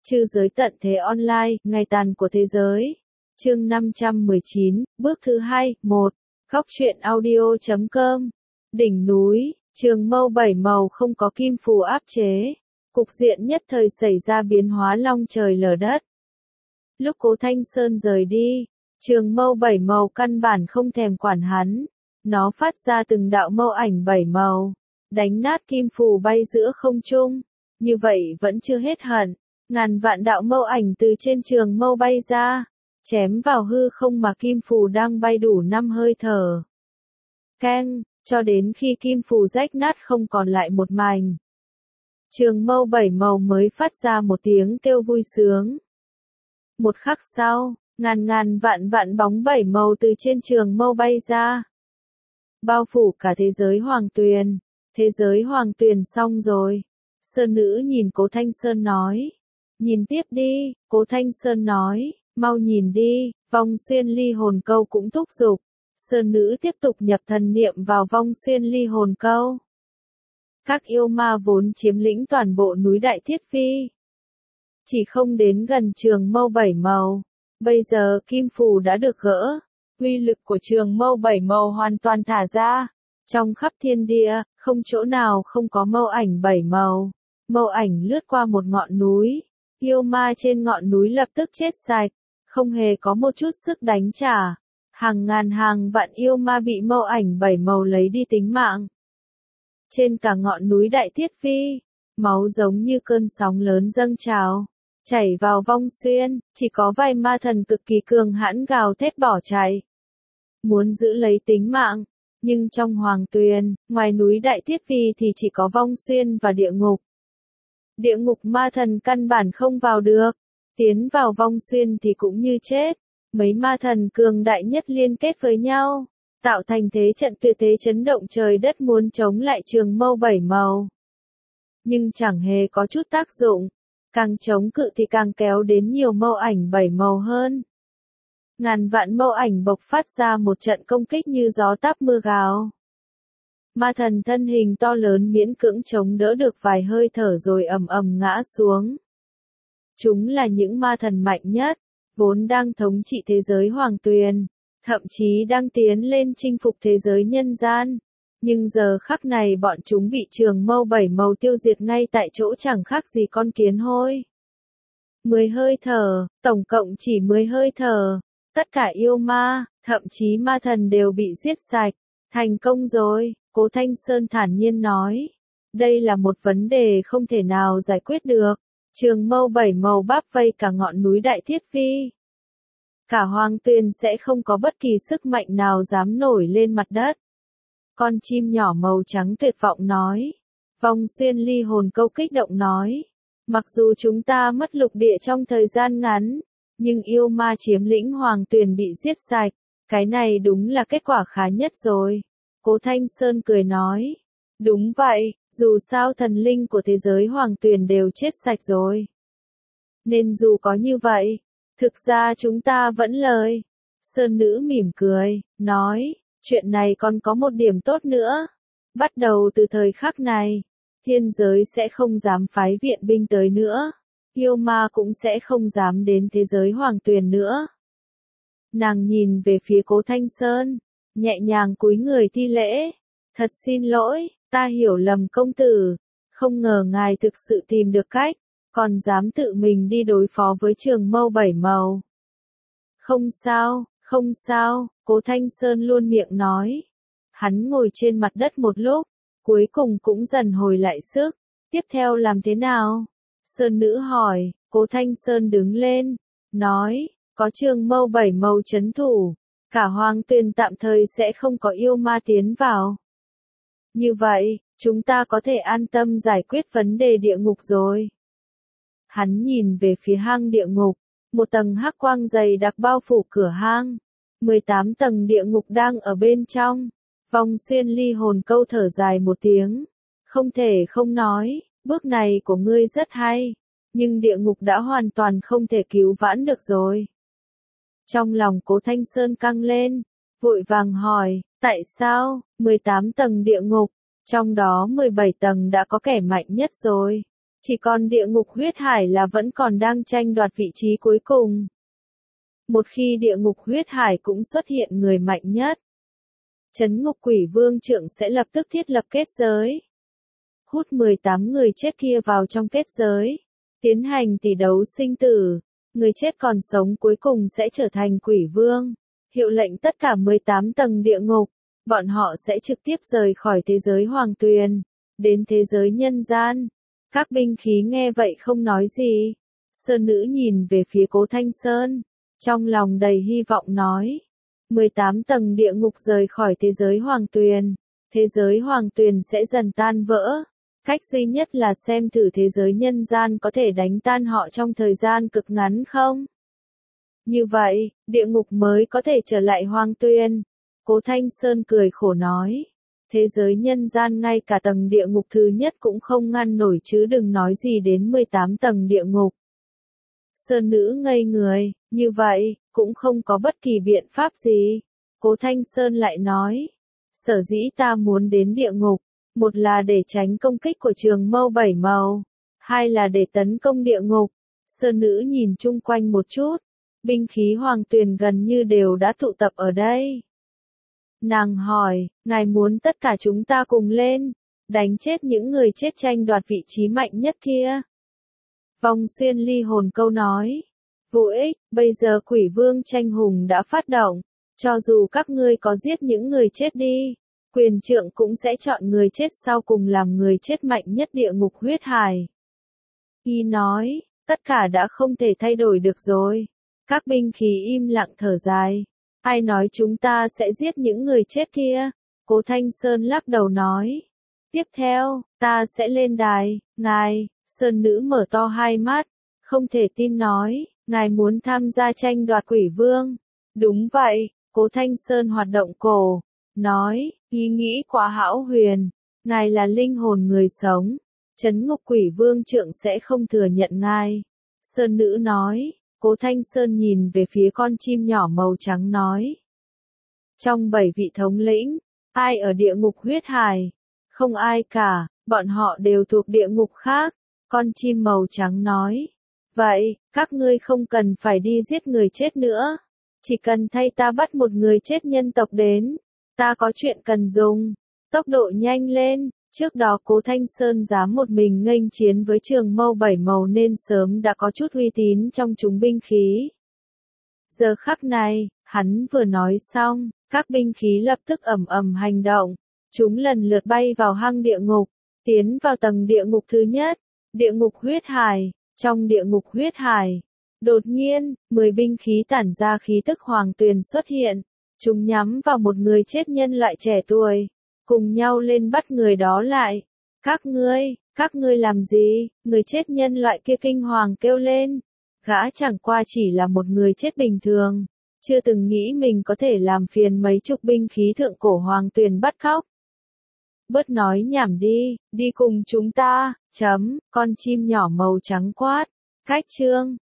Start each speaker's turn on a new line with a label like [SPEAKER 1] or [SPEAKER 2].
[SPEAKER 1] Trư giới tận thế online, ngày tàn của thế giới. Chương 519, bước thứ 2, 1. Góc truyện audio.com. Đỉnh núi, trường mâu bảy màu không có kim phù áp chế. Cục diện nhất thời xảy ra biến hóa long trời lở đất. Lúc Cố Thanh Sơn rời đi, trường mâu bảy màu căn bản không thèm quản hắn. Nó phát ra từng đạo mâu ảnh bảy màu, đánh nát kim phù bay giữa không trung. Như vậy vẫn chưa hết hận. Ngàn vạn đạo mâu ảnh từ trên trường mâu bay ra, chém vào hư không mà kim phù đang bay đủ 5 hơi thở. Keng, cho đến khi kim phù rách nát không còn lại một mảnh. Trường mâu bảy màu mới phát ra một tiếng kêu vui sướng. Một khắc sau, ngàn vạn bóng bảy màu từ trên trường mâu bay ra, bao phủ cả thế giới Hoàng Tuyền. Thế giới Hoàng Tuyền xong rồi. Sơn nữ nhìn Cố Thanh Sơn nói. Nhìn tiếp đi, Cố Thanh Sơn nói, mau nhìn đi, vong xuyên ly hồn câu cũng thúc giục. Sơn nữ tiếp tục nhập thần niệm vào vong xuyên ly hồn câu. Các yêu ma vốn chiếm lĩnh toàn bộ núi Đại Thiết Phi, chỉ không đến gần trường mâu bảy màu. Bây giờ kim phù đã được gỡ, uy lực của trường mâu bảy màu hoàn toàn thả ra. Trong khắp thiên địa, không chỗ nào không có mâu ảnh bảy màu. Mâu ảnh lướt qua một ngọn núi. Yêu ma trên ngọn núi lập tức chết sạch, không hề có một chút sức đánh trả. Hàng ngàn hàng vạn yêu ma bị mâu ảnh bảy màu lấy đi tính mạng. Trên cả ngọn núi Đại Thiết Phi, máu giống như cơn sóng lớn dâng trào, chảy vào vong xuyên, chỉ có vài ma thần cực kỳ cường hãn gào thét bỏ chạy, muốn giữ lấy tính mạng. Nhưng trong Hoàng Tuyền, ngoài núi Đại Thiết Phi thì chỉ có vong xuyên và địa ngục. Địa ngục ma thần căn bản không vào được, tiến vào vong xuyên thì cũng như chết. Mấy ma thần cường đại nhất liên kết với nhau, tạo thành thế trận tuyệt thế chấn động trời đất muốn chống lại trường mâu bảy màu. Nhưng chẳng hề có chút tác dụng, càng chống cự thì càng kéo đến nhiều mâu ảnh bảy màu hơn. Ngàn vạn mâu ảnh bộc phát ra một trận công kích như gió táp mưa gào. Ma thần thân hình to lớn miễn cưỡng chống đỡ được vài hơi thở rồi ầm ầm ngã xuống. Chúng là những ma thần mạnh nhất, vốn đang thống trị thế giới Hoàng Tuyền, thậm chí đang tiến lên chinh phục thế giới nhân gian. Nhưng giờ khắc này bọn chúng bị trường mâu bảy màu tiêu diệt ngay tại chỗ chẳng khác gì con kiến hôi. 10 hơi thở, tổng cộng chỉ 10 hơi thở. Tất cả yêu ma, thậm chí ma thần đều bị giết sạch. Thành công rồi, Cố Thanh Sơn thản nhiên nói. Đây là một vấn đề không thể nào giải quyết được. Trường mâu bảy màu báp vây cả ngọn núi Đại Thiết Phi. Cả Hoàng Tuyền sẽ không có bất kỳ sức mạnh nào dám nổi lên mặt đất. Con chim nhỏ màu trắng tuyệt vọng nói. Vong xuyên ly hồn câu kích động nói. Mặc dù chúng ta mất lục địa trong thời gian ngắn, nhưng yêu ma chiếm lĩnh Hoàng Tuyền bị giết sạch. Cái này đúng là kết quả khá nhất rồi. Cố Thanh Sơn cười nói. Đúng vậy, dù sao thần linh của thế giới Hoàng Tuyền đều chết sạch rồi. Nên dù có như vậy, thực ra chúng ta vẫn lời. Sơn nữ mỉm cười, nói, chuyện này còn có một điểm tốt nữa. Bắt đầu từ thời khắc này, thiên giới sẽ không dám phái viện binh tới nữa. Yêu ma cũng sẽ không dám đến thế giới Hoàng Tuyền nữa. Nàng nhìn về phía Cố Thanh Sơn, nhẹ nhàng cúi người thi lễ. Thật xin lỗi, ta hiểu lầm công tử. Không ngờ ngài thực sự tìm được cách, còn dám tự mình đi đối phó với trường mâu bảy màu. Không sao, Cố Thanh Sơn luôn miệng nói. Hắn ngồi trên mặt đất một lúc, cuối cùng cũng dần hồi lại sức. Tiếp theo làm thế nào? Sơn nữ hỏi. Cố Thanh Sơn đứng lên, nói, có trường mâu bảy màu trấn thủ, cả Hoàng Tuyền tạm thời sẽ không có yêu ma tiến vào. Như vậy, chúng ta có thể an tâm giải quyết vấn đề địa ngục rồi. Hắn nhìn về phía hang địa ngục, một tầng hắc quang dày đặc bao phủ cửa hang. 18 tầng địa ngục đang ở bên trong. Vong xuyên ly hồn câu thở dài một tiếng. Không thể không nói, bước này của ngươi rất hay. Nhưng địa ngục đã hoàn toàn không thể cứu vãn được rồi. Trong lòng Cố Thanh Sơn căng lên, vội vàng hỏi, tại sao, 18 tầng địa ngục, trong đó 17 tầng đã có kẻ mạnh nhất rồi. Chỉ còn địa ngục huyết hải là vẫn còn đang tranh đoạt vị trí cuối cùng. Một khi địa ngục huyết hải cũng xuất hiện người mạnh nhất, Trấn Ngục Quỷ Vương Trượng sẽ lập tức thiết lập kết giới, hút 18 người chết kia vào trong kết giới, tiến hành tỷ đấu sinh tử. Người chết còn sống cuối cùng sẽ trở thành quỷ vương, hiệu lệnh tất cả 18 tầng địa ngục, bọn họ sẽ trực tiếp rời khỏi thế giới hoàng tuyền, đến thế giới nhân gian. Các binh khí nghe vậy không nói gì. Sơn nữ nhìn về phía Cố Thanh Sơn, trong lòng đầy hy vọng nói. 18 tầng địa ngục rời khỏi thế giới hoàng tuyền, thế giới hoàng tuyền sẽ dần tan vỡ. Cách duy nhất là xem thử thế giới nhân gian có thể đánh tan họ trong thời gian cực ngắn không. Như vậy, địa ngục mới có thể trở lại hoàng tuyền. Cố Thanh Sơn cười khổ nói. Thế giới nhân gian ngay cả tầng địa ngục thứ nhất cũng không ngăn nổi chứ đừng nói gì đến 18 tầng địa ngục. Sơn nữ ngây người, như vậy, cũng không có bất kỳ biện pháp gì. Cố Thanh Sơn lại nói. Sở dĩ ta muốn đến địa ngục. Một là để tránh công kích của trường mâu bảy màu, hai là để tấn công địa ngục. Sơn nữ nhìn chung quanh một chút, binh khí hoàng tuyền gần như đều đã tụ tập ở đây. Nàng hỏi, ngài muốn tất cả chúng ta cùng lên, đánh chết những người chết tranh đoạt vị trí mạnh nhất kia. Vong xuyên ly hồn câu nói, vô ích, bây giờ quỷ vương tranh hùng đã phát động, cho dù các ngươi có giết những người chết đi. Quyền trượng cũng sẽ chọn người chết sau cùng làm người chết mạnh nhất địa ngục huyết hải. Y nói, tất cả đã không thể thay đổi được rồi. Các binh khí im lặng thở dài. Ai nói chúng ta sẽ giết những người chết kia? Cố Thanh Sơn lắc đầu nói. Tiếp theo, ta sẽ lên đài, ngài. Sơn nữ mở to hai mắt, không thể tin nói, ngài muốn tham gia tranh đoạt quỷ vương. Đúng vậy, Cố Thanh Sơn hoạt động cổ, nói. Ý nghĩ quá hão huyền, ngài là linh hồn người sống, Trấn Ngục Quỷ Vương Trượng sẽ không thừa nhận ngài. Sơn nữ nói, Cố Thanh Sơn nhìn về phía con chim nhỏ màu trắng nói. Trong 7 vị thống lĩnh, ai ở địa ngục huyết hải? Không ai cả, bọn họ đều thuộc địa ngục khác. Con chim màu trắng nói. Vậy, các ngươi không cần phải đi giết người chết nữa. Chỉ cần thay ta bắt một người chết nhân tộc đến. Ta có chuyện cần dùng. Tốc độ nhanh lên. Trước đó Cố Thanh Sơn dám một mình nghênh chiến với trường mâu 7 màu nên sớm đã có chút uy tín trong chúng binh khí. Giờ khắc này, hắn vừa nói xong, các binh khí lập tức ầm ầm hành động. Chúng lần lượt bay vào hang địa ngục, tiến vào tầng địa ngục thứ nhất, địa ngục huyết hải. Trong địa ngục huyết hải, đột nhiên, 10 binh khí tản ra khí tức hoàng tuyền xuất hiện. Chúng nhắm vào một người chết nhân loại trẻ tuổi, cùng nhau lên bắt người đó lại. Các ngươi làm gì? Người chết nhân loại kia kinh hoàng kêu lên. Gã chẳng qua chỉ là một người chết bình thường, chưa từng nghĩ mình có thể làm phiền mấy chục binh khí thượng cổ hoàng tuyền bắt cóc. Bớt nói nhảm đi cùng chúng ta, con chim nhỏ màu trắng quát. Cách chương